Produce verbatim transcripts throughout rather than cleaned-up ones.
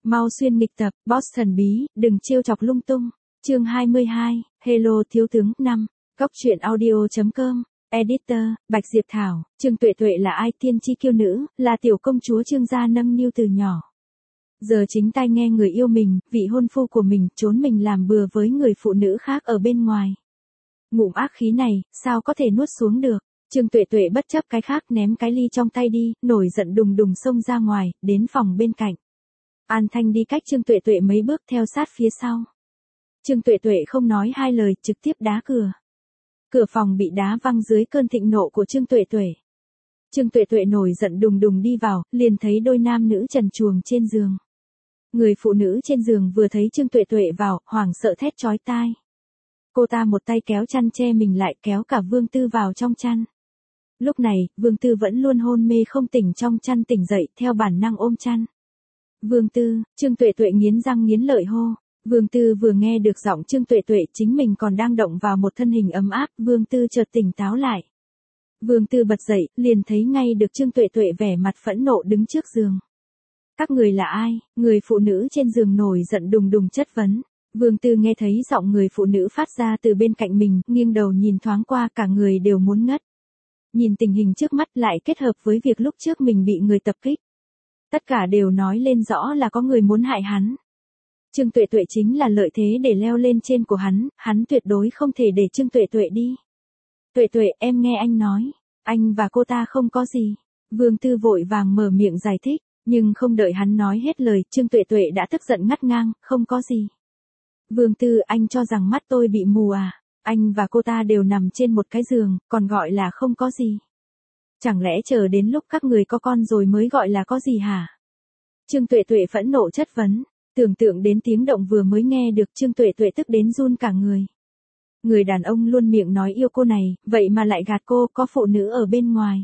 Mau xuyên nghịch tập, boss thần bí, đừng trêu chọc lung tung. Chương hai mươi hai, Hello thiếu tướng, năm. Góc truyện audio chấm com, Editor, Bạch Diệp Thảo, Trương Tuệ Tuệ là ai, tiên tri kiêu nữ, là tiểu công chúa Trương gia nâng niu từ nhỏ. Giờ chính tai nghe người yêu mình, vị hôn phu của mình, trốn mình làm bừa với người phụ nữ khác ở bên ngoài. Ngụm ác khí này, sao có thể nuốt xuống được. Trương Tuệ Tuệ bất chấp cái khác ném cái ly trong tay đi, nổi giận đùng đùng xông ra ngoài, đến phòng bên cạnh. An Thanh đi cách Trương Tuệ Tuệ mấy bước theo sát phía sau. Trương Tuệ Tuệ không nói hai lời, trực tiếp đá cửa. Cửa phòng bị đá văng dưới cơn thịnh nộ của Trương Tuệ Tuệ. Trương Tuệ Tuệ nổi giận đùng đùng đi vào, liền thấy đôi nam nữ trần truồng trên giường. Người phụ nữ trên giường vừa thấy Trương Tuệ Tuệ vào, hoảng sợ thét chói tai. Cô ta một tay kéo chăn che mình lại, kéo cả Vương Tư vào trong chăn. Lúc này, Vương Tư vẫn luôn hôn mê không tỉnh trong chăn tỉnh dậy, theo bản năng ôm chăn. Vương Tư, Trương Tuệ Tuệ nghiến răng nghiến lợi hô. Vương Tư vừa nghe được giọng Trương Tuệ Tuệ, chính mình còn đang động vào một thân hình ấm áp, Vương Tư chợt tỉnh táo lại. Vương Tư bật dậy, liền thấy ngay được Trương Tuệ Tuệ vẻ mặt phẫn nộ đứng trước giường. Các người là ai? Người phụ nữ trên giường nổi giận đùng đùng chất vấn. Vương Tư nghe thấy giọng người phụ nữ phát ra từ bên cạnh mình, nghiêng đầu nhìn thoáng qua, cả người đều muốn ngất. Nhìn tình hình trước mắt lại kết hợp với việc lúc trước mình bị người tập kích. Tất cả đều nói lên rõ là có người muốn hại hắn. Trương Tuệ Tuệ chính là lợi thế để leo lên trên của hắn, hắn tuyệt đối không thể để Trương Tuệ Tuệ đi. Tuệ Tuệ, em nghe anh nói, anh và cô ta không có gì. Vương Tư vội vàng mở miệng giải thích, nhưng không đợi hắn nói hết lời, Trương Tuệ Tuệ đã tức giận ngắt ngang, không có gì. Vương Tư, anh cho rằng mắt tôi bị mù à? Anh và cô ta đều nằm trên một cái giường, còn gọi là không có gì. Chẳng lẽ chờ đến lúc các người có con rồi mới gọi là có gì hả? Trương Tuệ Tuệ phẫn nộ chất vấn, tưởng tượng đến tiếng động vừa mới nghe được, Trương Tuệ Tuệ tức đến run cả người. Người đàn ông luôn miệng nói yêu cô này, vậy mà lại gạt cô, có phụ nữ ở bên ngoài.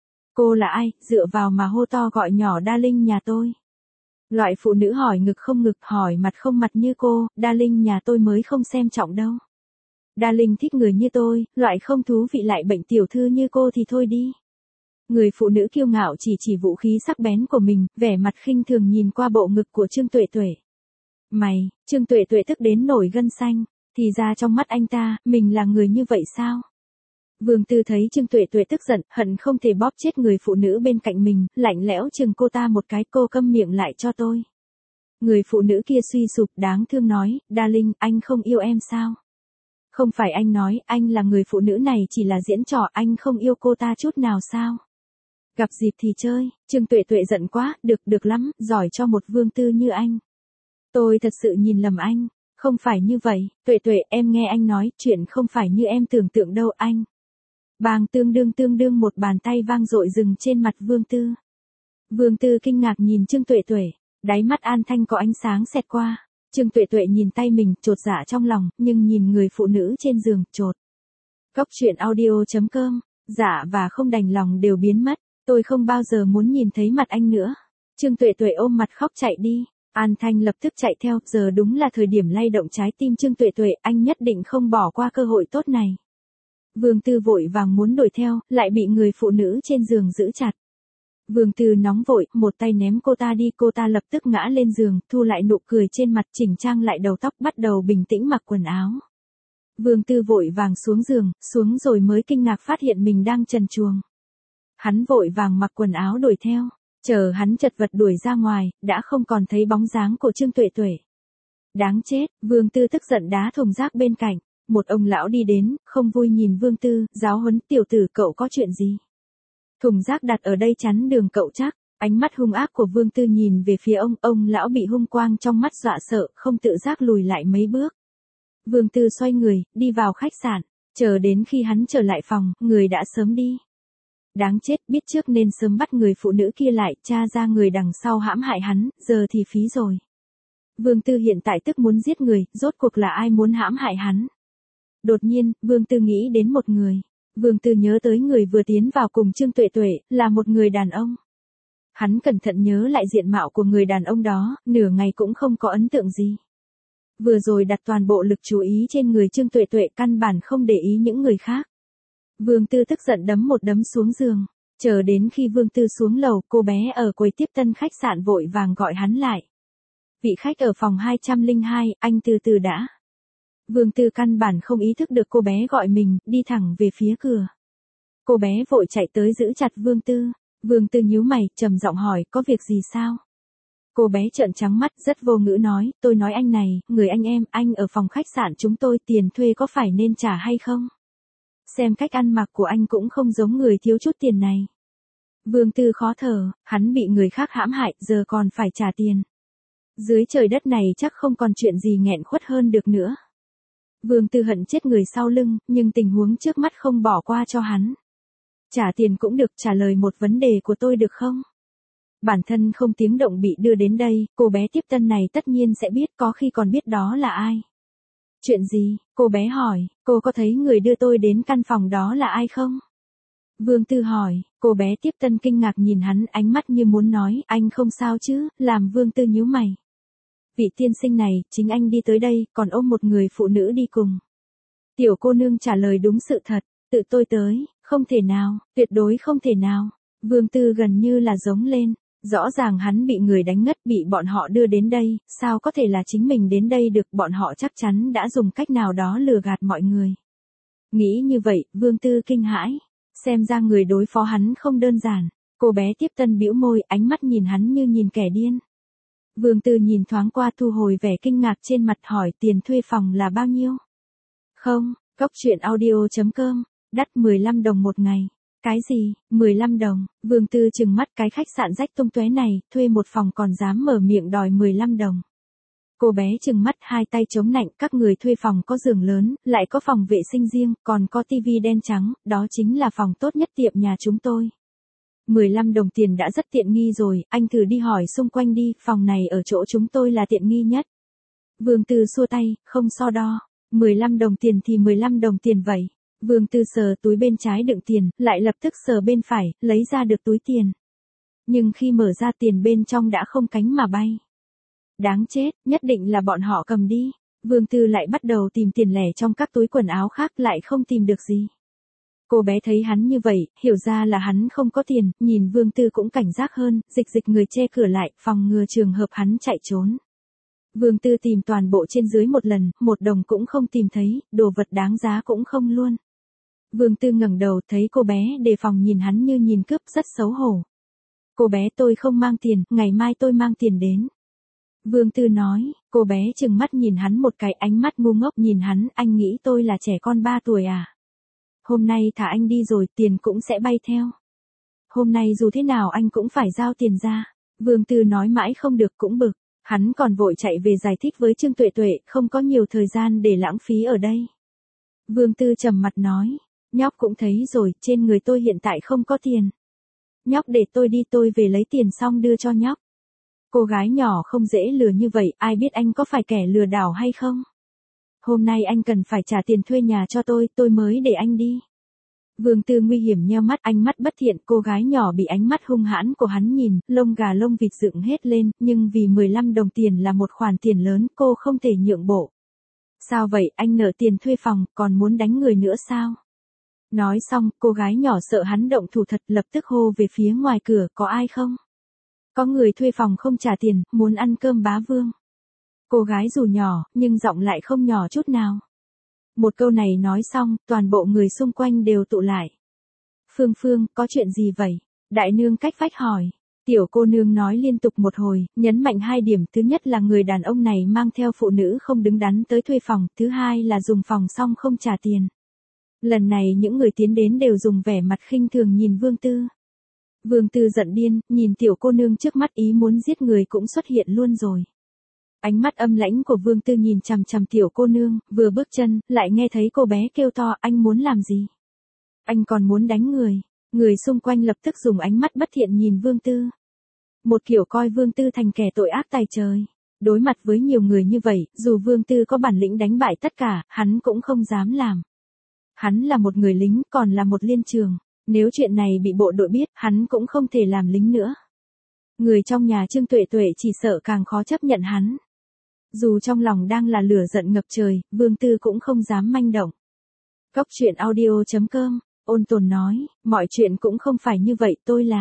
Cô là ai, dựa vào mà hô to gọi nhỏ Darling nhà tôi. Loại phụ nữ hỏi ngực không ngực, hỏi mặt không mặt như cô, Darling nhà tôi mới không xem trọng đâu. Darling thích người như tôi, loại không thú vị lại bệnh tiểu thư như cô thì thôi đi. Người phụ nữ kiêu ngạo chỉ chỉ vũ khí sắc bén của mình, vẻ mặt khinh thường nhìn qua bộ ngực của Trương Tuệ Tuệ. Mày, Trương Tuệ Tuệ tức đến nổi gân xanh, thì ra trong mắt anh ta, mình là người như vậy sao? Vương Tư thấy Trương Tuệ Tuệ tức giận, hận không thể bóp chết người phụ nữ bên cạnh mình, lạnh lẽo chừng cô ta một cái, cô câm miệng lại cho tôi. Người phụ nữ kia suy sụp đáng thương nói, Darling, anh không yêu em sao? Không phải anh nói, anh là người phụ nữ này chỉ là diễn trò, anh không yêu cô ta chút nào sao? Gặp dịp thì chơi, Trương Tuệ Tuệ giận quá, được được lắm, giỏi cho một Vương Tư như anh. Tôi thật sự nhìn lầm anh, không phải như vậy, Tuệ Tuệ, em nghe anh nói, chuyện không phải như em tưởng tượng đâu anh. Bang tương đương tương đương một bàn tay vang dội dừng trên mặt Vương Tư. Vương Tư kinh ngạc nhìn Trương Tuệ Tuệ, đáy mắt An Thanh có ánh sáng xẹt qua. Trương Tuệ Tuệ nhìn tay mình, chột dạ trong lòng, nhưng nhìn người phụ nữ trên giường, chột. Góc truyện audio chấm com, dạ và không đành lòng đều biến mất, tôi không bao giờ muốn nhìn thấy mặt anh nữa. Trương Tuệ Tuệ ôm mặt khóc chạy đi, An Thanh lập tức chạy theo, giờ đúng là thời điểm lay động trái tim Trương Tuệ Tuệ, anh nhất định không bỏ qua cơ hội tốt này. Vương Tư vội vàng muốn đuổi theo, lại bị người phụ nữ trên giường giữ chặt. Vương Tư nóng vội, một tay ném cô ta đi, cô ta lập tức ngã lên giường, thu lại nụ cười trên mặt, chỉnh trang lại đầu tóc, bắt đầu bình tĩnh mặc quần áo. Vương Tư vội vàng xuống giường, xuống rồi mới kinh ngạc phát hiện mình đang trần truồng. Hắn vội vàng mặc quần áo đuổi theo, chờ hắn chật vật đuổi ra ngoài, đã không còn thấy bóng dáng của Trương Tuệ Tuệ. Đáng chết, Vương Tư tức giận đá thùng rác bên cạnh. Một ông lão đi đến, không vui nhìn Vương Tư, giáo huấn, tiểu tử cậu có chuyện gì? Thùng rác đặt ở đây chắn đường cậu chắc. Ánh mắt hung ác của Vương Tư nhìn về phía ông, ông lão bị hung quang trong mắt dọa sợ, không tự giác lùi lại mấy bước. Vương Tư xoay người, đi vào khách sạn, chờ đến khi hắn trở lại phòng, người đã sớm đi. Đáng chết, biết trước nên sớm bắt người phụ nữ kia lại, tra ra người đằng sau hãm hại hắn, giờ thì phí rồi. Vương Tư hiện tại tức muốn giết người, rốt cuộc là ai muốn hãm hại hắn? Đột nhiên, Vương Tư nghĩ đến một người. Vương Tư nhớ tới người vừa tiến vào cùng Trương Tuệ Tuệ, là một người đàn ông. Hắn cẩn thận nhớ lại diện mạo của người đàn ông đó, nửa ngày cũng không có ấn tượng gì. Vừa rồi đặt toàn bộ lực chú ý trên người Trương Tuệ Tuệ, căn bản không để ý những người khác. Vương Tư tức giận đấm một đấm xuống giường. Chờ đến khi Vương Tư xuống lầu, cô bé ở quầy tiếp tân khách sạn vội vàng gọi hắn lại. Vị khách ở phòng hai trăm lẻ hai, anh từ từ đã. Vương Tư căn bản không ý thức được cô bé gọi mình, đi thẳng về phía cửa. Cô bé vội chạy tới giữ chặt Vương Tư. Vương Tư nhíu mày, trầm giọng hỏi, có việc gì sao? Cô bé trợn trắng mắt, rất vô ngữ nói, tôi nói anh này, người anh em, anh ở phòng khách sạn chúng tôi, tiền thuê có phải nên trả hay không? Xem cách ăn mặc của anh cũng không giống người thiếu chút tiền này. Vương Tư khó thở, hắn bị người khác hãm hại, giờ còn phải trả tiền. Dưới trời đất này chắc không còn chuyện gì nghẹn khuất hơn được nữa. Vương Tư hận chết người sau lưng, nhưng tình huống trước mắt không bỏ qua cho hắn. Trả tiền cũng được, trả lời một vấn đề của tôi được không? Bản thân không tiếng động bị đưa đến đây, cô bé tiếp tân này tất nhiên sẽ biết, có khi còn biết đó là ai. Chuyện gì? Cô bé hỏi, cô có thấy người đưa tôi đến căn phòng đó là ai không? Vương Tư hỏi, cô bé tiếp tân kinh ngạc nhìn hắn, ánh mắt như muốn nói, anh không sao chứ, làm Vương Tư nhíu mày. Vị tiên sinh này, chính anh đi tới đây, còn ôm một người phụ nữ đi cùng. Tiểu cô nương trả lời đúng sự thật, tự tôi tới, không thể nào, tuyệt đối không thể nào. Vương Tư gần như là giống lên, rõ ràng hắn bị người đánh ngất, bị bọn họ đưa đến đây, sao có thể là chính mình đến đây được, bọn họ chắc chắn đã dùng cách nào đó lừa gạt mọi người. Nghĩ như vậy, Vương Tư kinh hãi, xem ra người đối phó hắn không đơn giản. Cô bé tiếp tân bĩu môi, ánh mắt nhìn hắn như nhìn kẻ điên. Vương Tư nhìn thoáng qua thu hồi vẻ kinh ngạc trên mặt, hỏi tiền thuê phòng là bao nhiêu? Không, Góc truyện audio chấm com, đắt mười lăm đồng một ngày. Cái gì, mười lăm đồng, Vương Tư trừng mắt, cái khách sạn rách tung tóe này, thuê một phòng còn dám mở miệng đòi mười lăm đồng. Cô bé trừng mắt, hai tay chống nạnh, các người thuê phòng có giường lớn, lại có phòng vệ sinh riêng, còn có tivi đen trắng, đó chính là phòng tốt nhất tiệm nhà chúng tôi. mười lăm đồng tiền đã rất tiện nghi rồi, anh thử đi hỏi xung quanh đi, phòng này ở chỗ chúng tôi là tiện nghi nhất. Vương Tư xua tay, không so đo, mười lăm đồng tiền thì mười lăm đồng tiền vậy. Vương Tư sờ túi bên trái đựng tiền, lại lập tức sờ bên phải, lấy ra được túi tiền. Nhưng khi mở ra tiền bên trong đã không cánh mà bay. Đáng chết, nhất định là bọn họ cầm đi. Vương Tư lại bắt đầu tìm tiền lẻ trong các túi quần áo khác, lại không tìm được gì. Cô bé thấy hắn như vậy, hiểu ra là hắn không có tiền, nhìn Vương Tư cũng cảnh giác hơn, dịch dịch người che cửa lại, phòng ngừa trường hợp hắn chạy trốn. Vương Tư tìm toàn bộ trên dưới một lần, một đồng cũng không tìm thấy, đồ vật đáng giá cũng không luôn. Vương Tư ngẩng đầu, thấy cô bé đề phòng nhìn hắn như nhìn cướp, rất xấu hổ. Cô bé, tôi không mang tiền, ngày mai tôi mang tiền đến. Vương Tư nói, cô bé trừng mắt nhìn hắn một cái, ánh mắt ngu ngốc nhìn hắn, anh nghĩ tôi là trẻ con ba tuổi à? Hôm nay thả anh đi rồi, tiền cũng sẽ bay theo. Hôm nay dù thế nào anh cũng phải giao tiền ra. Vương Tư nói mãi không được cũng bực, hắn còn vội chạy về giải thích với Trương Tuệ Tuệ, không có nhiều thời gian để lãng phí ở đây. Vương Tư trầm mặt nói, nhóc cũng thấy rồi, trên người tôi hiện tại không có tiền. Nhóc để tôi đi, tôi về lấy tiền xong đưa cho nhóc. Cô gái nhỏ không dễ lừa như vậy, ai biết anh có phải kẻ lừa đảo hay không? Hôm nay anh cần phải trả tiền thuê nhà cho tôi, tôi mới để anh đi. Vương Tư nguy hiểm nheo mắt, ánh mắt bất thiện, cô gái nhỏ bị ánh mắt hung hãn của hắn nhìn, lông gà lông vịt dựng hết lên, nhưng vì mười lăm đồng tiền là một khoản tiền lớn, cô không thể nhượng bộ. Sao vậy, anh nợ tiền thuê phòng, còn muốn đánh người nữa sao? Nói xong, cô gái nhỏ sợ hắn động thủ thật, lập tức hô về phía ngoài cửa, có ai không? Có người thuê phòng không trả tiền, muốn ăn cơm bá vương. Cô gái dù nhỏ, nhưng giọng lại không nhỏ chút nào. Một câu này nói xong, toàn bộ người xung quanh đều tụ lại. Phương Phương, có chuyện gì vậy? Đại nương cách vách hỏi. Tiểu cô nương nói liên tục một hồi, nhấn mạnh hai điểm, thứ nhất là người đàn ông này mang theo phụ nữ không đứng đắn tới thuê phòng, thứ hai là dùng phòng xong không trả tiền. Lần này những người tiến đến đều dùng vẻ mặt khinh thường nhìn Vương Tư. Vương Tư giận điên, nhìn tiểu cô nương trước mắt, ý muốn giết người cũng xuất hiện luôn rồi. Ánh mắt âm lãnh của Vương Tư nhìn chằm chằm tiểu cô nương, vừa bước chân, lại nghe thấy cô bé kêu to, anh muốn làm gì? Anh còn muốn đánh người. Người xung quanh lập tức dùng ánh mắt bất thiện nhìn Vương Tư. Một kiểu coi Vương Tư thành kẻ tội ác tày trời. Đối mặt với nhiều người như vậy, dù Vương Tư có bản lĩnh đánh bại tất cả, hắn cũng không dám làm. Hắn là một người lính, còn là một liên trường. Nếu chuyện này bị bộ đội biết, hắn cũng không thể làm lính nữa. Người trong nhà Trương Tuệ Tuệ chỉ sợ càng khó chấp nhận hắn. Dù trong lòng đang là lửa giận ngập trời, Vương Tư cũng không dám manh động. Góc truyện audio chấm com, Ôn Tồn nói, mọi chuyện cũng không phải như vậy, tôi là...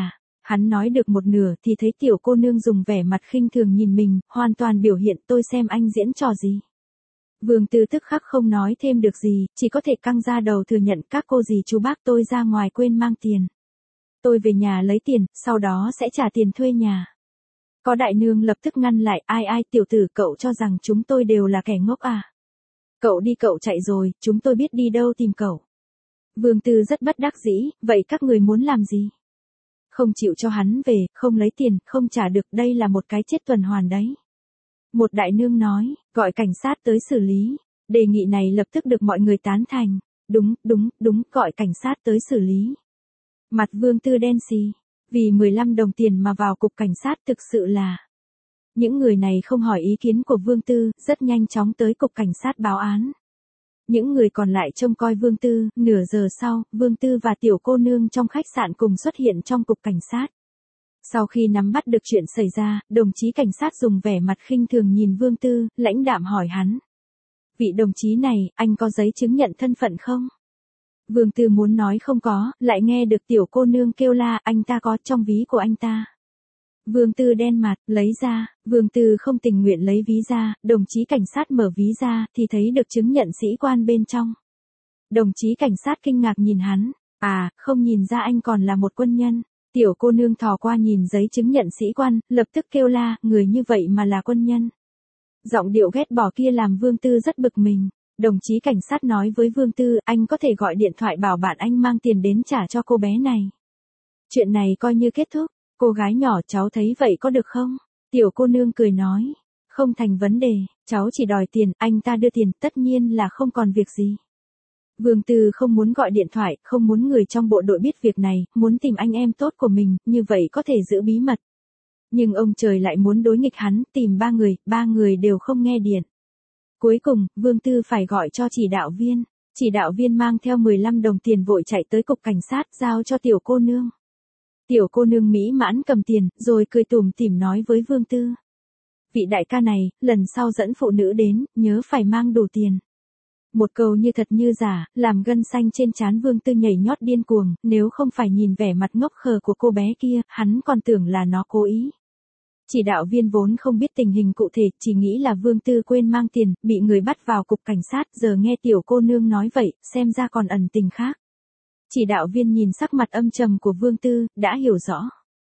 Hắn nói được một nửa thì thấy tiểu cô nương dùng vẻ mặt khinh thường nhìn mình, hoàn toàn biểu hiện tôi xem anh diễn trò gì. Vương Tư tức khắc không nói thêm được gì, chỉ có thể căng ra đầu thừa nhận các cô dì chú bác tôi ra ngoài quên mang tiền. Tôi về nhà lấy tiền, sau đó sẽ trả tiền thuê nhà. Có đại nương lập tức ngăn lại, ai ai tiểu tử cậu cho rằng chúng tôi đều là kẻ ngốc à. Cậu đi cậu chạy rồi, chúng tôi biết đi đâu tìm cậu. Vương Tư rất bất đắc dĩ, vậy các người muốn làm gì? Không chịu cho hắn về, không lấy tiền, không trả được, đây là một cái chết tuần hoàn đấy. Một đại nương nói, gọi cảnh sát tới xử lý. Đề nghị này lập tức được mọi người tán thành. Đúng, đúng, đúng, gọi cảnh sát tới xử lý. Mặt Vương Tư đen xì. Vì mười lăm đồng tiền mà vào cục cảnh sát thực sự là. Những người này không hỏi ý kiến của Vương Tư, rất nhanh chóng tới cục cảnh sát báo án. Những người còn lại trông coi Vương Tư, nửa giờ sau, Vương Tư và tiểu cô nương trong khách sạn cùng xuất hiện trong cục cảnh sát. Sau khi nắm bắt được chuyện xảy ra, đồng chí cảnh sát dùng vẻ mặt khinh thường nhìn Vương Tư, lãnh đạm hỏi hắn. Vị đồng chí này, anh có giấy chứng nhận thân phận không? Vương Tư muốn nói không có, lại nghe được tiểu cô nương kêu la, anh ta có trong ví của anh ta. Vương Tư đen mặt, lấy ra, Vương Tư không tình nguyện lấy ví ra, đồng chí cảnh sát mở ví ra, thì thấy được chứng nhận sĩ quan bên trong. Đồng chí cảnh sát kinh ngạc nhìn hắn, à, không nhìn ra anh còn là một quân nhân. Tiểu cô nương thò qua nhìn giấy chứng nhận sĩ quan, lập tức kêu la, người như vậy mà là quân nhân. Giọng điệu ghét bỏ kia làm Vương Tư rất bực mình. Đồng chí cảnh sát nói với Vương Tư, anh có thể gọi điện thoại bảo bạn anh mang tiền đến trả cho cô bé này. Chuyện này coi như kết thúc. Cô gái nhỏ, cháu thấy vậy có được không? Tiểu cô nương cười nói, không thành vấn đề, cháu chỉ đòi tiền, anh ta đưa tiền, tất nhiên là không còn việc gì. Vương Tư không muốn gọi điện thoại, không muốn người trong bộ đội biết việc này, muốn tìm anh em tốt của mình, như vậy có thể giữ bí mật. Nhưng ông trời lại muốn đối nghịch hắn, tìm ba người, ba người đều không nghe điện. Cuối cùng, Vương Tư phải gọi cho chỉ đạo viên. Chỉ đạo viên mang theo mười lăm đồng tiền vội chạy tới cục cảnh sát, giao cho tiểu cô nương. Tiểu cô nương mỹ mãn cầm tiền, rồi cười tủm tỉm nói với Vương Tư. Vị đại ca này, lần sau dẫn phụ nữ đến, nhớ phải mang đủ tiền. Một câu như thật như giả, làm gân xanh trên trán Vương Tư nhảy nhót điên cuồng, nếu không phải nhìn vẻ mặt ngốc khờ của cô bé kia, hắn còn tưởng là nó cố ý. Chỉ đạo viên vốn không biết tình hình cụ thể, chỉ nghĩ là Vương Tư quên mang tiền, bị người bắt vào cục cảnh sát, giờ nghe tiểu cô nương nói vậy, xem ra còn ẩn tình khác. Chỉ đạo viên nhìn sắc mặt âm trầm của Vương Tư, đã hiểu rõ.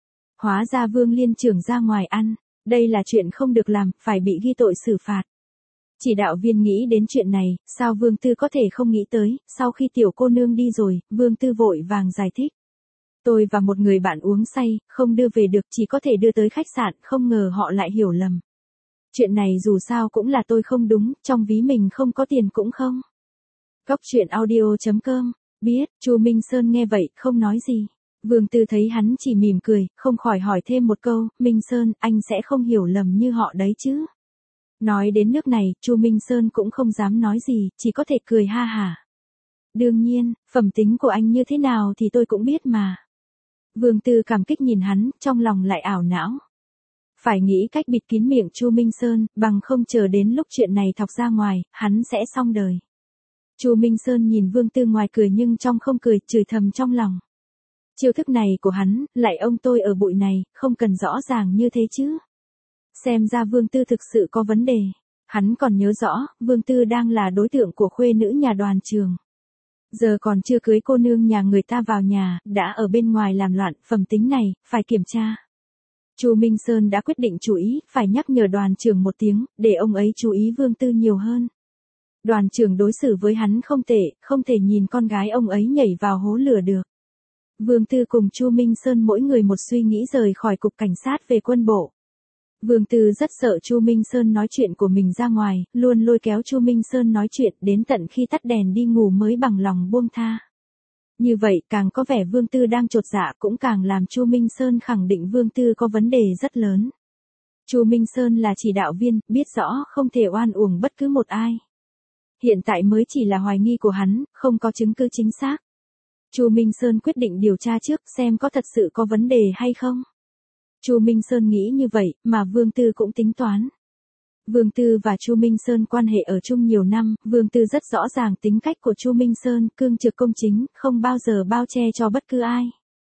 Hóa ra Vương Liên trưởng ra ngoài ăn, đây là chuyện không được làm, phải bị ghi tội xử phạt. Chỉ đạo viên nghĩ đến chuyện này, sao Vương Tư có thể không nghĩ tới, sau khi tiểu cô nương đi rồi, Vương Tư vội vàng giải thích. Tôi và một người bạn uống say, không đưa về được, chỉ có thể đưa tới khách sạn, không ngờ họ lại hiểu lầm. Chuyện này dù sao cũng là tôi không đúng, trong ví mình không có tiền cũng không. Góc truyện audio chấm com. Biết, Chu Minh Sơn nghe vậy, không nói gì. Vương Tư thấy hắn chỉ mỉm cười, không khỏi hỏi thêm một câu, Minh Sơn, anh sẽ không hiểu lầm như họ đấy chứ. Nói đến nước này, Chu Minh Sơn cũng không dám nói gì, chỉ có thể cười ha hả. Đương nhiên, phẩm tính của anh như thế nào thì tôi cũng biết mà. Vương Tư cảm kích nhìn hắn, trong lòng lại ảo não. Phải nghĩ cách bịt kín miệng Chu Minh Sơn, bằng không chờ đến lúc chuyện này thọc ra ngoài, hắn sẽ xong đời. Chu Minh Sơn nhìn Vương Tư ngoài cười nhưng trong không cười, chửi thầm trong lòng. Chiêu thức này của hắn, lại ông tôi ở bụi này, không cần rõ ràng như thế chứ. Xem ra Vương Tư thực sự có vấn đề. Hắn còn nhớ rõ, Vương Tư đang là đối tượng của khuê nữ nhà đoàn trường. Giờ còn chưa cưới cô nương nhà người ta vào nhà, đã ở bên ngoài làm loạn, phẩm tính này, phải kiểm tra. Chu Minh Sơn đã quyết định chú ý, phải nhắc nhở đoàn trưởng một tiếng, để ông ấy chú ý Vương Tư nhiều hơn. Đoàn trưởng đối xử với hắn không tệ, không thể nhìn con gái ông ấy nhảy vào hố lửa được. Vương Tư cùng Chu Minh Sơn mỗi người một suy nghĩ rời khỏi cục cảnh sát về quân bộ. Vương Tư rất sợ Chu Minh Sơn nói chuyện của mình ra ngoài, luôn lôi kéo Chu Minh Sơn nói chuyện đến tận khi tắt đèn đi ngủ mới bằng lòng buông tha. Như vậy càng có vẻ Vương Tư đang chột dạ cũng càng làm Chu Minh Sơn khẳng định Vương Tư có vấn đề rất lớn. Chu Minh Sơn là chỉ đạo viên, biết rõ không thể oan uổng bất cứ một ai. Hiện tại mới chỉ là hoài nghi của hắn, không có chứng cứ chính xác. Chu Minh Sơn quyết định điều tra trước xem có thật sự có vấn đề hay không. Chu Minh Sơn nghĩ như vậy, mà Vương Tư cũng tính toán. Vương Tư và Chu Minh Sơn quan hệ ở chung nhiều năm, Vương Tư rất rõ ràng tính cách của Chu Minh Sơn, cương trực công chính, không bao giờ bao che cho bất cứ ai.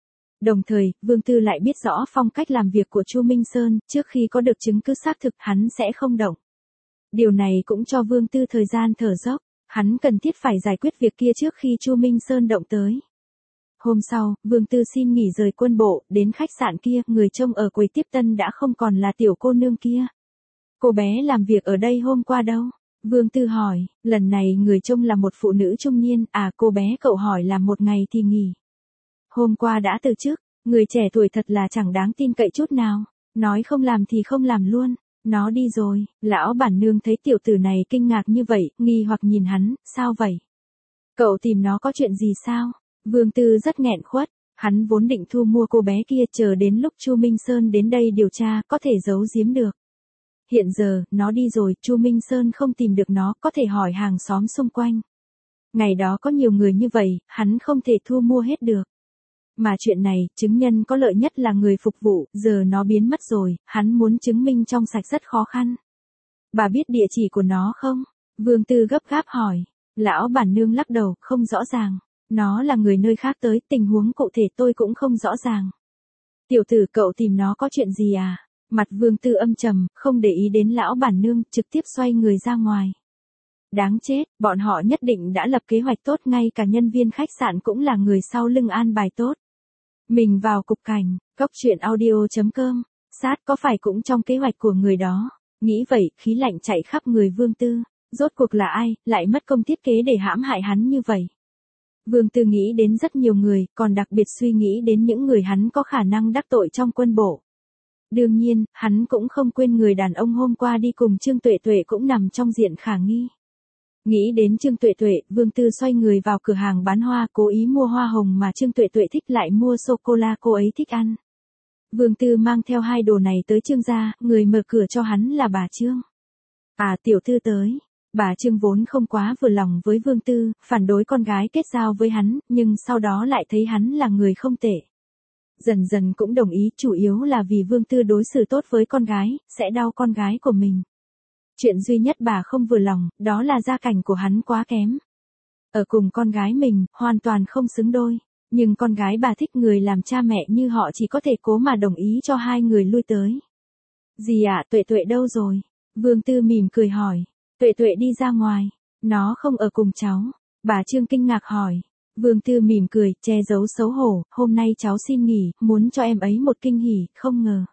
Đồng thời, Vương Tư lại biết rõ phong cách làm việc của Chu Minh Sơn, trước khi có được chứng cứ xác thực hắn sẽ không động. Điều này cũng cho Vương Tư thời gian thở dốc, hắn cần thiết phải giải quyết việc kia trước khi Chu Minh Sơn động tới. Hôm sau, Vương Tư xin nghỉ rời quân bộ, đến khách sạn kia, người trông ở quầy tiếp tân đã không còn là tiểu cô nương kia. Cô bé làm việc ở đây hôm qua đâu? Vương Tư hỏi, lần này người trông là một phụ nữ trung niên, à cô bé cậu hỏi làm một ngày thì nghỉ. Hôm qua đã từ chức, người trẻ tuổi thật là chẳng đáng tin cậy chút nào, nói không làm thì không làm luôn, nó đi rồi, lão bản nương thấy tiểu tử này kinh ngạc như vậy, nghi hoặc nhìn hắn, sao vậy? Cậu tìm nó có chuyện gì sao? Vương Tư rất nghẹn khuất, hắn vốn định thu mua cô bé kia chờ đến lúc Chu Minh Sơn đến đây điều tra có thể giấu giếm được. Hiện giờ, nó đi rồi, Chu Minh Sơn không tìm được nó, có thể hỏi hàng xóm xung quanh. Ngày đó có nhiều người như vậy, hắn không thể thu mua hết được. Mà chuyện này, chứng nhân có lợi nhất là người phục vụ, giờ nó biến mất rồi, hắn muốn chứng minh trong sạch rất khó khăn. Bà biết địa chỉ của nó không? Vương Tư gấp gáp hỏi. Lão bản nương lắc đầu, không rõ ràng. Nó là người nơi khác tới, tình huống cụ thể tôi cũng không rõ ràng. Tiểu tử cậu tìm nó có chuyện gì à? Mặt Vương Tư âm trầm, không để ý đến lão bản nương, trực tiếp xoay người ra ngoài. Đáng chết, bọn họ nhất định đã lập kế hoạch tốt, ngay cả nhân viên khách sạn cũng là người sau lưng an bài tốt. Mình vào cục cảnh, cốc truyện audio chấm com, sát có phải cũng trong kế hoạch của người đó. Nghĩ vậy, khí lạnh chạy khắp người Vương Tư. Rốt cuộc là ai, lại mất công thiết kế để hãm hại hắn như vậy? Vương Tư nghĩ đến rất nhiều người, còn đặc biệt suy nghĩ đến những người hắn có khả năng đắc tội trong quân bộ. Đương nhiên, hắn cũng không quên người đàn ông hôm qua đi cùng Trương Tuệ Tuệ cũng nằm trong diện khả nghi. Nghĩ đến Trương Tuệ Tuệ, Vương Tư xoay người vào cửa hàng bán hoa, cố ý mua hoa hồng mà Trương Tuệ Tuệ thích, lại mua sô-cô-la cô ấy thích ăn. Vương Tư mang theo hai đồ này tới Trương gia, người mở cửa cho hắn là bà Trương. À, tiểu thư tới. Bà Trương vốn không quá vừa lòng với Vương Tư, phản đối con gái kết giao với hắn, nhưng sau đó lại thấy hắn là người không tệ. Dần dần cũng đồng ý, chủ yếu là vì Vương Tư đối xử tốt với con gái, sẽ đau con gái của mình. Chuyện duy nhất bà không vừa lòng, đó là gia cảnh của hắn quá kém. Ở cùng con gái mình, hoàn toàn không xứng đôi. Nhưng con gái bà thích người làm cha mẹ như họ, chỉ có thể cố mà đồng ý cho hai người lui tới. Gì ạ, à, Tuệ Tuệ đâu rồi? Vương Tư mỉm cười hỏi. Tuệ Tuệ đi ra ngoài. Nó không ở cùng cháu. Bà Trương kinh ngạc hỏi. Vương Tư mỉm cười, che giấu xấu hổ, hôm nay cháu xin nghỉ, muốn cho em ấy một kinh hỉ, không ngờ.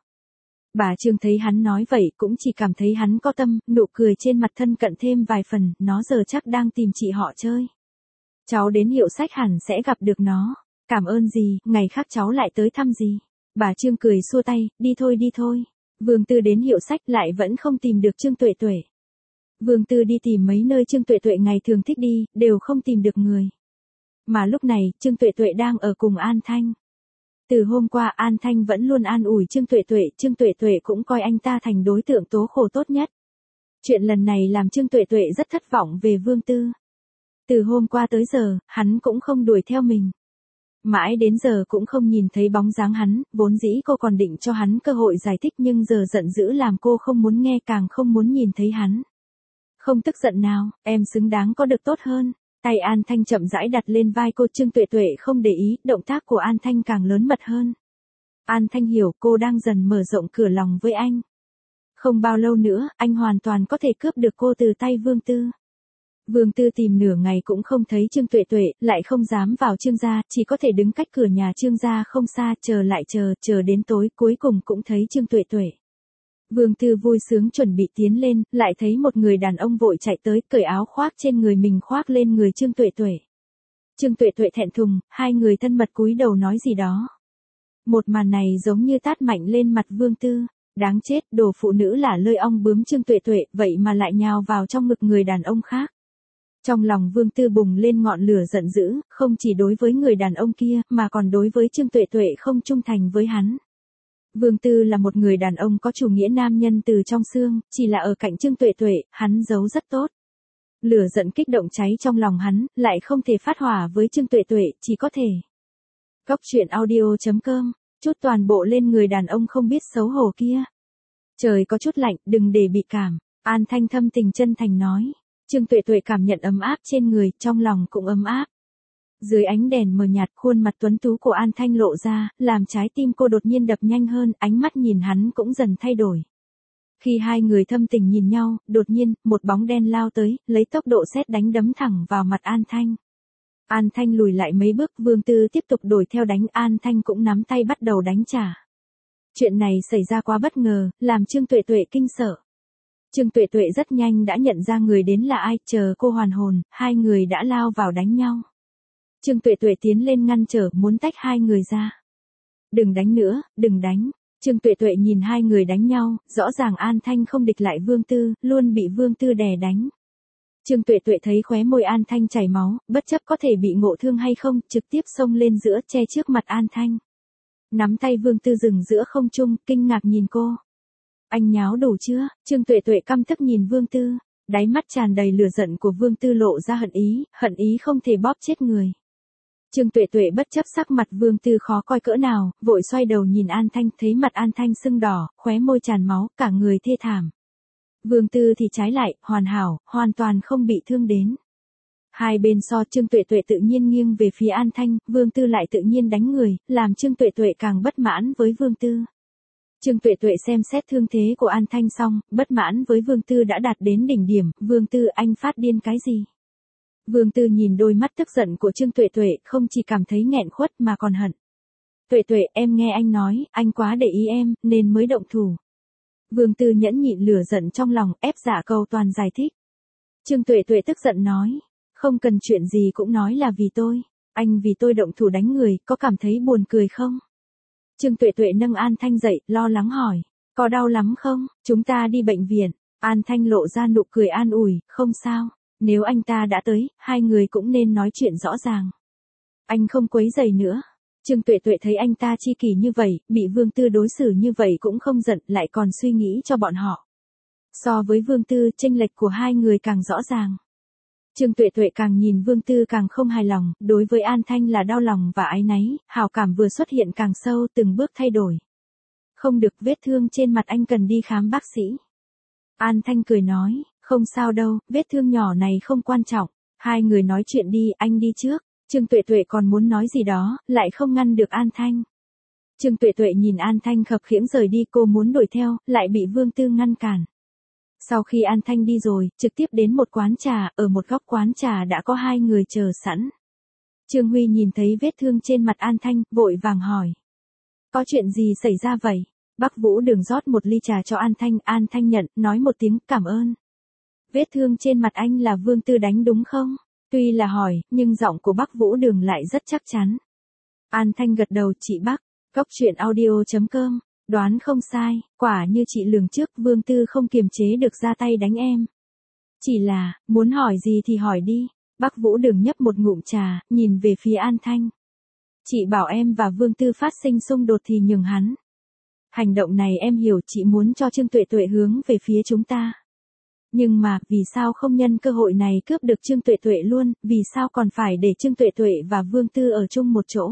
Bà Trương thấy hắn nói vậy cũng chỉ cảm thấy hắn có tâm, nụ cười trên mặt thân cận thêm vài phần, nó giờ chắc đang tìm chị họ chơi. Cháu đến hiệu sách hẳn sẽ gặp được nó. Cảm ơn gì, ngày khác cháu lại tới thăm gì. Bà Trương cười xua tay, đi thôi đi thôi. Vương Tư đến hiệu sách lại vẫn không tìm được Trương Tuệ Tuệ. Vương Tư đi tìm mấy nơi Trương Tuệ Tuệ ngày thường thích đi, đều không tìm được người. Mà lúc này, Trương Tuệ Tuệ đang ở cùng An Thanh. Từ hôm qua An Thanh vẫn luôn an ủi Trương Tuệ Tuệ, Trương Tuệ Tuệ cũng coi anh ta thành đối tượng tố khổ tốt nhất. Chuyện lần này làm Trương Tuệ Tuệ rất thất vọng về Vương Tư. Từ hôm qua tới giờ, hắn cũng không đuổi theo mình. Mãi đến giờ cũng không nhìn thấy bóng dáng hắn, vốn dĩ cô còn định cho hắn cơ hội giải thích nhưng giờ giận dữ làm cô không muốn nghe, càng không muốn nhìn thấy hắn. Không tức giận nào, em xứng đáng có được tốt hơn. Tay An Thanh chậm rãi đặt lên vai cô, Trương Tuệ Tuệ không để ý, động tác của An Thanh càng lớn mật hơn. An Thanh hiểu cô đang dần mở rộng cửa lòng với anh. Không bao lâu nữa, anh hoàn toàn có thể cướp được cô từ tay Vương Tư. Vương Tư tìm nửa ngày cũng không thấy Trương Tuệ Tuệ, lại không dám vào Trương gia, chỉ có thể đứng cách cửa nhà Trương gia không xa, chờ lại chờ, chờ đến tối, cuối cùng cũng thấy Trương Tuệ Tuệ. Vương Tư vui sướng chuẩn bị tiến lên, lại thấy một người đàn ông vội chạy tới, cởi áo khoác trên người mình khoác lên người Trương Tuệ Tuệ. Trương Tuệ Tuệ thẹn thùng, hai người thân mật cúi đầu nói gì đó. Một màn này giống như tát mạnh lên mặt Vương Tư. Đáng chết, đồ phụ nữ lả lơi ong bướm Trương Tuệ Tuệ, vậy mà lại nhào vào trong ngực người đàn ông khác. Trong lòng Vương Tư bùng lên ngọn lửa giận dữ, không chỉ đối với người đàn ông kia, mà còn đối với Trương Tuệ Tuệ không trung thành với hắn. Vương Tư là một người đàn ông có chủ nghĩa nam nhân từ trong xương, chỉ là ở cạnh Trương Tuệ Tuệ, hắn giấu rất tốt. Lửa giận kích động cháy trong lòng hắn, lại không thể phát hỏa với Trương Tuệ Tuệ, chỉ có thể. Cốc truyện audio chấm com, chút toàn bộ lên người đàn ông không biết xấu hổ kia. Trời có chút lạnh, đừng để bị cảm. An Thanh thâm tình chân thành nói. Trương Tuệ Tuệ cảm nhận ấm áp trên người, trong lòng cũng ấm áp. Dưới ánh đèn mờ nhạt, khuôn mặt tuấn tú của An Thanh lộ ra, làm trái tim cô đột nhiên đập nhanh hơn, ánh mắt nhìn hắn cũng dần thay đổi. Khi hai người thâm tình nhìn nhau, đột nhiên, một bóng đen lao tới, lấy tốc độ sét đánh đấm thẳng vào mặt An Thanh. An Thanh lùi lại mấy bước, Vương Tư tiếp tục đuổi theo đánh, An Thanh cũng nắm tay bắt đầu đánh trả. Chuyện này xảy ra quá bất ngờ, làm Trương Tuệ Tuệ kinh sợ. Trương Tuệ Tuệ rất nhanh đã nhận ra người đến là ai, chờ cô hoàn hồn, hai người đã lao vào đánh nhau. Trương Tuệ Tuệ tiến lên ngăn trở, muốn tách hai người ra. Đừng đánh nữa, đừng đánh. Trương Tuệ Tuệ nhìn hai người đánh nhau, rõ ràng An Thanh không địch lại Vương Tư, luôn bị Vương Tư đè đánh. Trương Tuệ Tuệ thấy khóe môi An Thanh chảy máu, bất chấp có thể bị ngộ thương hay không, trực tiếp xông lên giữa, che trước mặt An Thanh. Nắm tay Vương Tư dừng giữa không trung, kinh ngạc nhìn cô. Anh nháo đủ chưa? Trương Tuệ Tuệ căm tức nhìn Vương Tư, đáy mắt tràn đầy lửa giận của Vương Tư lộ ra hận ý, hận ý không thể bóp chết người. Trương Tuệ Tuệ bất chấp sắc mặt Vương Tư khó coi cỡ nào, vội xoay đầu nhìn An Thanh, thấy mặt An Thanh sưng đỏ, khóe môi tràn máu, cả người thê thảm. Vương Tư thì trái lại, hoàn hảo, hoàn toàn không bị thương đến. Hai bên so, Trương Tuệ Tuệ tự nhiên nghiêng về phía An Thanh, Vương Tư lại tự nhiên đánh người, làm Trương Tuệ Tuệ càng bất mãn với Vương Tư. Trương Tuệ Tuệ xem xét thương thế của An Thanh xong, bất mãn với Vương Tư đã đạt đến đỉnh điểm, Vương Tư anh phát điên cái gì? Vương Tư nhìn đôi mắt tức giận của Trương Tuệ Tuệ, không chỉ cảm thấy nghẹn khuất mà còn hận. Tuệ Tuệ, em nghe anh nói, anh quá để ý em, nên mới động thủ. Vương Tư nhẫn nhịn lửa giận trong lòng, ép dạ cầu toàn giải thích. Trương Tuệ Tuệ tức giận nói, không cần chuyện gì cũng nói là vì tôi, anh vì tôi động thủ đánh người, có cảm thấy buồn cười không? Trương Tuệ Tuệ nâng An Thanh dậy, lo lắng hỏi, có đau lắm không, chúng ta đi bệnh viện. An Thanh lộ ra nụ cười an ủi, không sao, nếu anh ta đã tới, hai người cũng nên nói chuyện rõ ràng. Anh không quấy rầy nữa. Trương Tuệ Tuệ thấy anh ta chi kỷ như vậy, bị Vương Tư đối xử như vậy cũng không giận, lại còn suy nghĩ cho bọn họ. So với Vương Tư, chênh lệch của hai người càng rõ ràng. Trương Tuệ Tuệ càng nhìn Vương Tư càng không hài lòng, đối với An Thanh là đau lòng và áy náy, hảo cảm vừa xuất hiện càng sâu, từng bước thay đổi. Không được, vết thương trên mặt anh cần đi khám bác sĩ. An Thanh cười nói, không sao đâu, vết thương nhỏ này không quan trọng, hai người nói chuyện đi, anh đi trước. Trương Tuệ Tuệ còn muốn nói gì đó, lại không ngăn được An Thanh. Trương Tuệ Tuệ nhìn An Thanh khập khiễng rời đi, cô muốn đuổi theo, lại bị Vương Tư ngăn cản. Sau khi An Thanh đi rồi, trực tiếp đến một quán trà, ở một góc quán trà đã có hai người chờ sẵn. Trương Huy nhìn thấy vết thương trên mặt An Thanh, vội vàng hỏi. Có chuyện gì xảy ra vậy? Bắc Vũ Đường rót một ly trà cho An Thanh, An Thanh nhận, nói một tiếng cảm ơn. Vết thương trên mặt anh là Vương Tư đánh đúng không? Tuy là hỏi, nhưng giọng của Bắc Vũ Đường lại rất chắc chắn. An Thanh gật đầu, chị Bắc, góc truyện audio chấm com, đoán không sai, quả như chị lường trước, Vương Tư không kiềm chế được ra tay đánh em. Chỉ là, muốn hỏi gì thì hỏi đi. Bắc Vũ Đường nhấp một ngụm trà, nhìn về phía An Thanh. Chị bảo em và Vương Tư phát sinh xung đột thì nhường hắn. Hành động này em hiểu, chị muốn cho Trương Tuệ Tuệ hướng về phía chúng ta. Nhưng mà, vì sao không nhân cơ hội này cướp được Trương Tuệ Tuệ luôn, vì sao còn phải để Trương Tuệ Tuệ và Vương Tư ở chung một chỗ?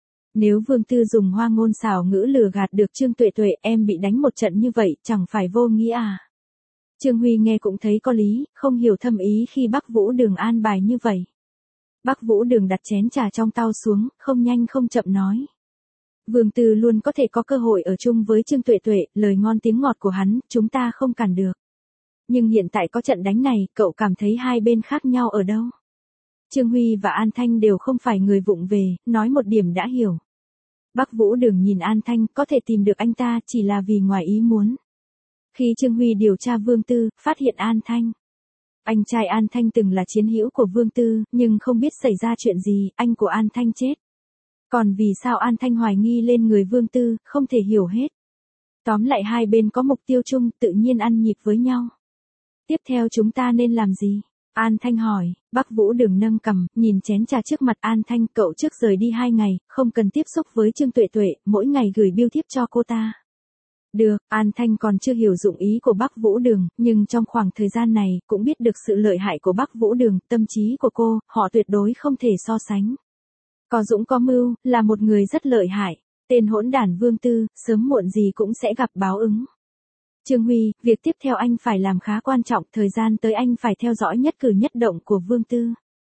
Nếu Vương Tư dùng hoa ngôn xảo ngữ lừa gạt được Trương Tuệ Tuệ, em bị đánh một trận như vậy, chẳng phải vô nghĩa à? Trương Huy nghe cũng thấy có lý, không hiểu thâm ý khi Bắc Vũ Đường an bài như vậy. Bắc Vũ Đường đặt chén trà trong tao xuống, không nhanh không chậm nói. Vương Tư luôn có thể có cơ hội ở chung với Trương Tuệ Tuệ, lời ngon tiếng ngọt của hắn, chúng ta không cản được. Nhưng hiện tại có trận đánh này, cậu cảm thấy hai bên khác nhau ở đâu? Trương Huy và An Thanh đều không phải người vụng về, nói một điểm đã hiểu. Bắc Vũ Đường nhìn An Thanh, có thể tìm được anh ta chỉ là vì ngoài ý muốn. Khi Trương Huy điều tra Vương Tư, phát hiện An Thanh. Anh trai An Thanh từng là chiến hữu của Vương Tư, nhưng không biết xảy ra chuyện gì, anh của An Thanh chết. Còn vì sao An Thanh hoài nghi lên người Vương Tư, không thể hiểu hết. Tóm lại hai bên có mục tiêu chung, tự nhiên ăn nhịp với nhau. Tiếp theo chúng ta nên làm gì? An Thanh hỏi. Bắc Vũ Đường nâng cằm, nhìn chén trà trước mặt An Thanh, cậu trước rời đi hai ngày, không cần tiếp xúc với Trương Tuệ Tuệ, mỗi ngày gửi bưu thiếp cho cô ta. Được, An Thanh còn chưa hiểu dụng ý của Bắc Vũ Đường, nhưng trong khoảng thời gian này, cũng biết được sự lợi hại của Bắc Vũ Đường, tâm trí của cô, họ tuyệt đối không thể so sánh. Có dũng có mưu, là một người rất lợi hại, tên hỗn đản Vương Tư, sớm muộn gì cũng sẽ gặp báo ứng. Trương Huy, việc tiếp theo anh phải làm khá quan trọng, thời gian tới anh phải theo dõi nhất cử nhất động của Vương Tư.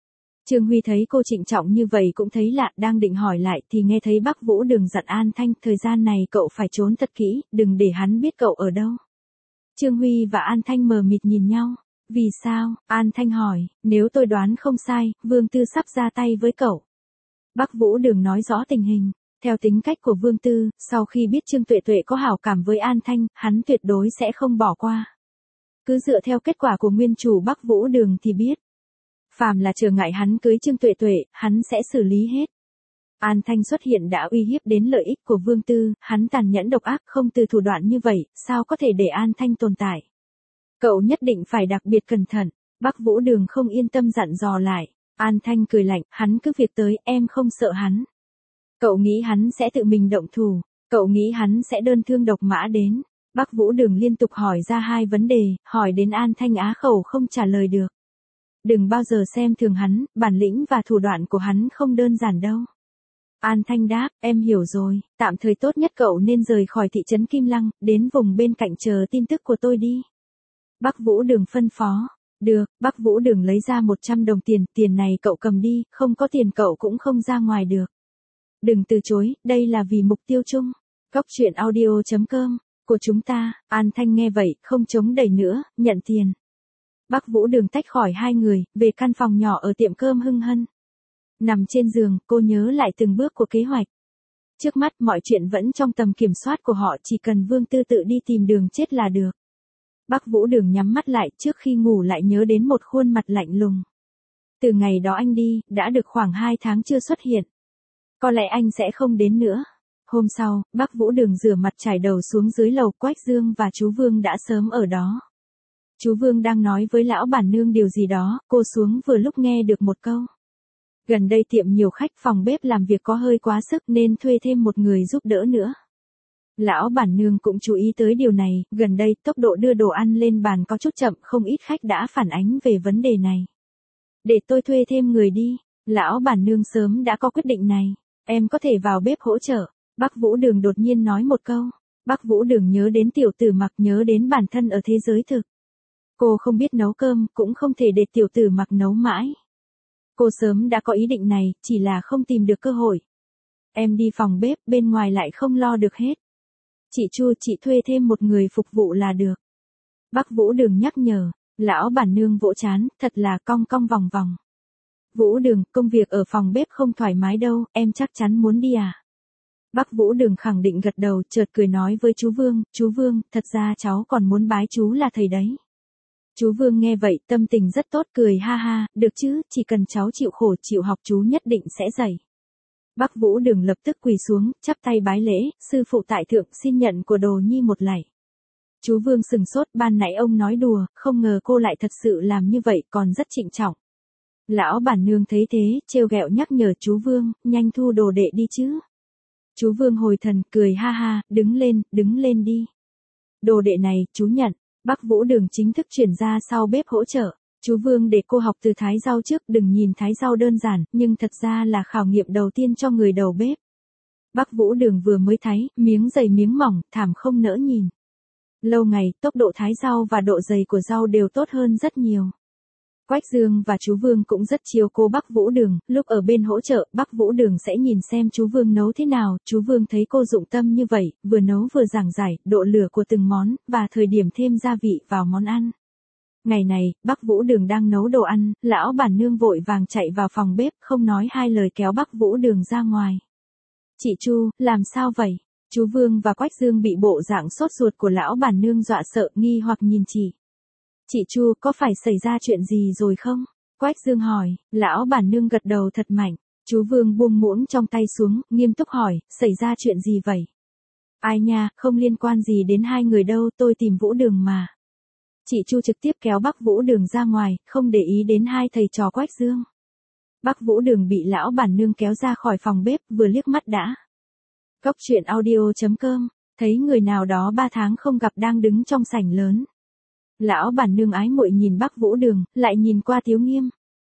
Trương Huy thấy cô trịnh trọng như vậy cũng thấy lạ, đang định hỏi lại thì nghe thấy Bắc Vũ Đường dặn An Thanh, thời gian này cậu phải trốn thật kỹ, đừng để hắn biết cậu ở đâu. Trương Huy và An Thanh mờ mịt nhìn nhau. Vì sao? An Thanh hỏi, nếu tôi đoán không sai, Vương Tư sắp ra tay với cậu. Bắc Vũ Đường nói rõ tình hình. Theo tính cách của Vương Tư, sau khi biết Trương Tuệ Tuệ có hảo cảm với An Thanh, hắn tuyệt đối sẽ không bỏ qua. Cứ dựa theo kết quả của nguyên chủ Bắc Vũ Đường thì biết. Phàm là trở ngại hắn cưới Trương Tuệ Tuệ, hắn sẽ xử lý hết. An Thanh xuất hiện đã uy hiếp đến lợi ích của Vương Tư, hắn tàn nhẫn độc ác không từ thủ đoạn như vậy, sao có thể để An Thanh tồn tại. Cậu nhất định phải đặc biệt cẩn thận, Bắc Vũ Đường không yên tâm dặn dò lại. An Thanh cười lạnh, hắn cứ việc tới, em không sợ hắn. Cậu nghĩ hắn sẽ tự mình động thủ, cậu nghĩ hắn sẽ đơn thương độc mã đến. Bắc Vũ Đường liên tục hỏi ra hai vấn đề, hỏi đến An Thanh á khẩu không trả lời được. Đừng bao giờ xem thường hắn, bản lĩnh và thủ đoạn của hắn không đơn giản đâu. An Thanh đáp, em hiểu rồi, tạm thời tốt nhất cậu nên rời khỏi thị trấn Kim Lăng, đến vùng bên cạnh chờ tin tức của tôi đi. Bắc Vũ Đường phân phó. Được, Bắc Vũ Đường lấy ra một trăm đồng tiền, tiền này cậu cầm đi, không có tiền cậu cũng không ra ngoài được. Đừng từ chối, đây là vì mục tiêu chung. Góc truyện audio chấm com của chúng ta. An Thanh nghe vậy, không chống đẩy nữa, nhận tiền. Bắc Vũ Đường tách khỏi hai người, về căn phòng nhỏ ở tiệm cơm Hưng Hân. Nằm trên giường, cô nhớ lại từng bước của kế hoạch. Trước mắt mọi chuyện vẫn trong tầm kiểm soát của họ, chỉ cần Vương Tư tự đi tìm đường chết là được. Bắc Vũ Đường nhắm mắt lại, trước khi ngủ lại nhớ đến một khuôn mặt lạnh lùng. Từ ngày đó anh đi, đã được khoảng hai tháng chưa xuất hiện. Có lẽ anh sẽ không đến nữa. Hôm sau, Bắc Vũ Đường rửa mặt trải đầu xuống dưới lầu, Quách Dương và chú Vương đã sớm ở đó. Chú Vương đang nói với lão bản nương điều gì đó, cô xuống vừa lúc nghe được một câu. Gần đây tiệm nhiều khách, phòng bếp làm việc có hơi quá sức nên thuê thêm một người giúp đỡ nữa. Lão bản nương cũng chú ý tới điều này, gần đây tốc độ đưa đồ ăn lên bàn có chút chậm, không ít khách đã phản ánh về vấn đề này. Để tôi thuê thêm người đi, lão bản nương sớm đã có quyết định này, em có thể vào bếp hỗ trợ. Bắc Vũ Đường đột nhiên nói một câu. Bắc Vũ Đường nhớ đến tiểu tử Mặc, nhớ đến bản thân ở thế giới thực. Cô không biết nấu cơm, cũng không thể để tiểu tử Mặc nấu mãi. Cô sớm đã có ý định này, chỉ là không tìm được cơ hội. Em đi phòng bếp, bên ngoài lại không lo được hết. Chị Chu, chị thuê thêm một người phục vụ là được. Bắc Vũ Đường nhắc nhở, lão bản nương vỗ chán, thật là cong cong vòng vòng. Vũ Đường, công việc ở phòng bếp không thoải mái đâu, em chắc chắn muốn đi à? Bắc Vũ Đường khẳng định gật đầu, chợt cười nói với chú Vương, chú Vương, thật ra cháu còn muốn bái chú là thầy đấy. Chú Vương nghe vậy, tâm tình rất tốt, cười ha ha, được chứ, chỉ cần cháu chịu khổ chịu học chú nhất định sẽ dạy. Bắc Vũ Đường lập tức quỳ xuống, chắp tay bái lễ, sư phụ tại thượng xin nhận của đồ nhi một lạy. Chú Vương sừng sốt, ban nãy ông nói đùa, không ngờ cô lại thật sự làm như vậy, còn rất trịnh trọng. Lão bản nương thấy thế, trêu ghẹo nhắc nhở chú Vương, nhanh thu đồ đệ đi chứ. Chú Vương hồi thần, cười ha ha, đứng lên, đứng lên đi. Đồ đệ này, chú nhận. Bắc Vũ Đường chính thức chuyển ra sau bếp hỗ trợ. Chú Vương để cô học từ thái rau trước, đừng nhìn thái rau đơn giản, nhưng thật ra là khảo nghiệm đầu tiên cho người đầu bếp. Bắc Vũ Đường vừa mới thái, miếng dày miếng mỏng, thảm không nỡ nhìn. Lâu ngày, tốc độ thái rau và độ dày của rau đều tốt hơn rất nhiều. Quách Dương và chú Vương cũng rất chiều cô Bắc Vũ Đường, lúc ở bên hỗ trợ, Bắc Vũ Đường sẽ nhìn xem chú Vương nấu thế nào, chú Vương thấy cô dụng tâm như vậy, vừa nấu vừa giảng giải, độ lửa của từng món, và thời điểm thêm gia vị vào món ăn. Ngày này, Bắc Vũ Đường đang nấu đồ ăn, lão bản nương vội vàng chạy vào phòng bếp, không nói hai lời kéo Bắc Vũ Đường ra ngoài. Chị Chu, làm sao vậy? Chú Vương và Quách Dương bị bộ dạng sốt ruột của lão bản nương dọa sợ, nghi hoặc nhìn chị. Chị Chu, có phải xảy ra chuyện gì rồi không? Quách Dương hỏi, lão bản nương gật đầu thật mạnh. Chú Vương buông muỗng trong tay xuống, nghiêm túc hỏi, xảy ra chuyện gì vậy? Ai nha, không liên quan gì đến hai người đâu, tôi tìm Vũ Đường mà. Chị Chu trực tiếp kéo Bắc Vũ Đường ra ngoài, không để ý đến hai thầy trò Quách Dương. Bắc Vũ Đường bị lão bản nương kéo ra khỏi phòng bếp, vừa liếc mắt đã. Góc truyện audio chấm com, thấy người nào đó ba tháng không gặp đang đứng trong sảnh lớn. Lão bản nương ái muội nhìn Bắc Vũ Đường, lại nhìn qua Tiếu Nghiêm.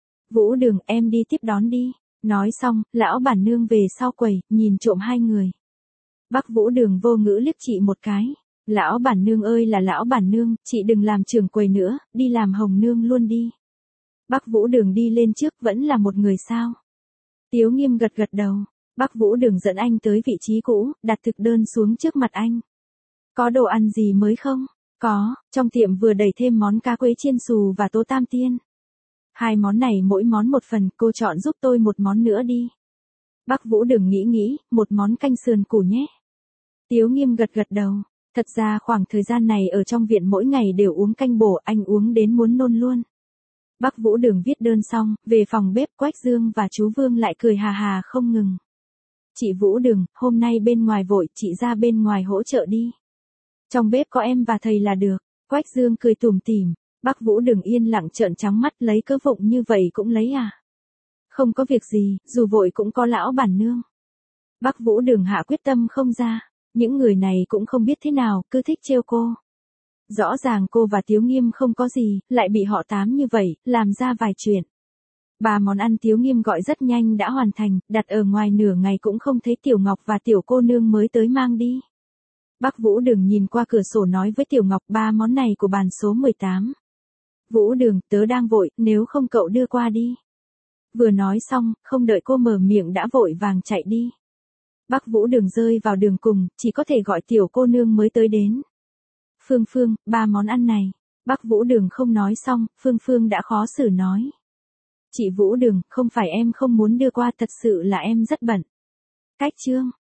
Vũ Đường, em đi tiếp đón đi. Nói xong, lão bản nương về sau quầy, nhìn trộm hai người. Bắc Vũ Đường vô ngữ liếc chị một cái. Lão bản nương ơi là lão bản nương, chị đừng làm trưởng quầy nữa, đi làm hồng nương luôn đi. Bác Vũ Đường đi lên trước, vẫn là một người sao? Tiếu Nghiêm gật gật đầu. Bác Vũ Đường dẫn anh tới vị trí cũ, đặt thực đơn xuống trước mặt anh. Có đồ ăn gì mới không? Có, trong tiệm vừa đẩy thêm món cá quế chiên xù và tố tam tiên. Hai món này mỗi món một phần, cô chọn giúp tôi một món nữa đi. Bác Vũ Đường nghĩ nghĩ, một món canh sườn củ nhé. Tiếu Nghiêm gật gật đầu. Thật ra khoảng thời gian này ở trong viện mỗi ngày đều uống canh bổ, anh uống đến muốn nôn luôn. Bác Vũ Đường viết đơn xong, về phòng bếp, Quách Dương và chú Vương lại cười hà hà không ngừng. Chị Vũ Đường, hôm nay bên ngoài vội, chị ra bên ngoài hỗ trợ đi. Trong bếp có em và thầy là được. Quách Dương cười tủm tỉm. Bác Vũ Đường yên lặng trợn trắng mắt, lấy cớ vụng như vậy cũng lấy à? Không có việc gì, dù vội cũng có lão bản nương. Bác Vũ Đường hạ quyết tâm không ra. Những người này cũng không biết thế nào, cứ thích trêu cô. Rõ ràng cô và Tiếu Nghiêm không có gì, lại bị họ tám như vậy, làm ra vài chuyện. Ba món ăn Tiếu Nghiêm gọi rất nhanh đã hoàn thành, đặt ở ngoài nửa ngày cũng không thấy Tiểu Ngọc và Tiểu cô nương mới tới mang đi. Bác Vũ Đường nhìn qua cửa sổ nói với Tiểu Ngọc, ba món này của bàn số mười tám. Vũ Đường, tớ đang vội, nếu không cậu đưa qua đi. Vừa nói xong, không đợi cô mở miệng đã vội vàng chạy đi. Bác Vũ Đường rơi vào đường cùng, chỉ có thể gọi Tiểu cô nương mới tới đến. Phương Phương, ba món ăn này. Bác Vũ Đường không nói xong, Phương Phương đã khó xử nói. Chị Vũ Đường, không phải em không muốn đưa qua, thật sự là em rất bận. Cách chương.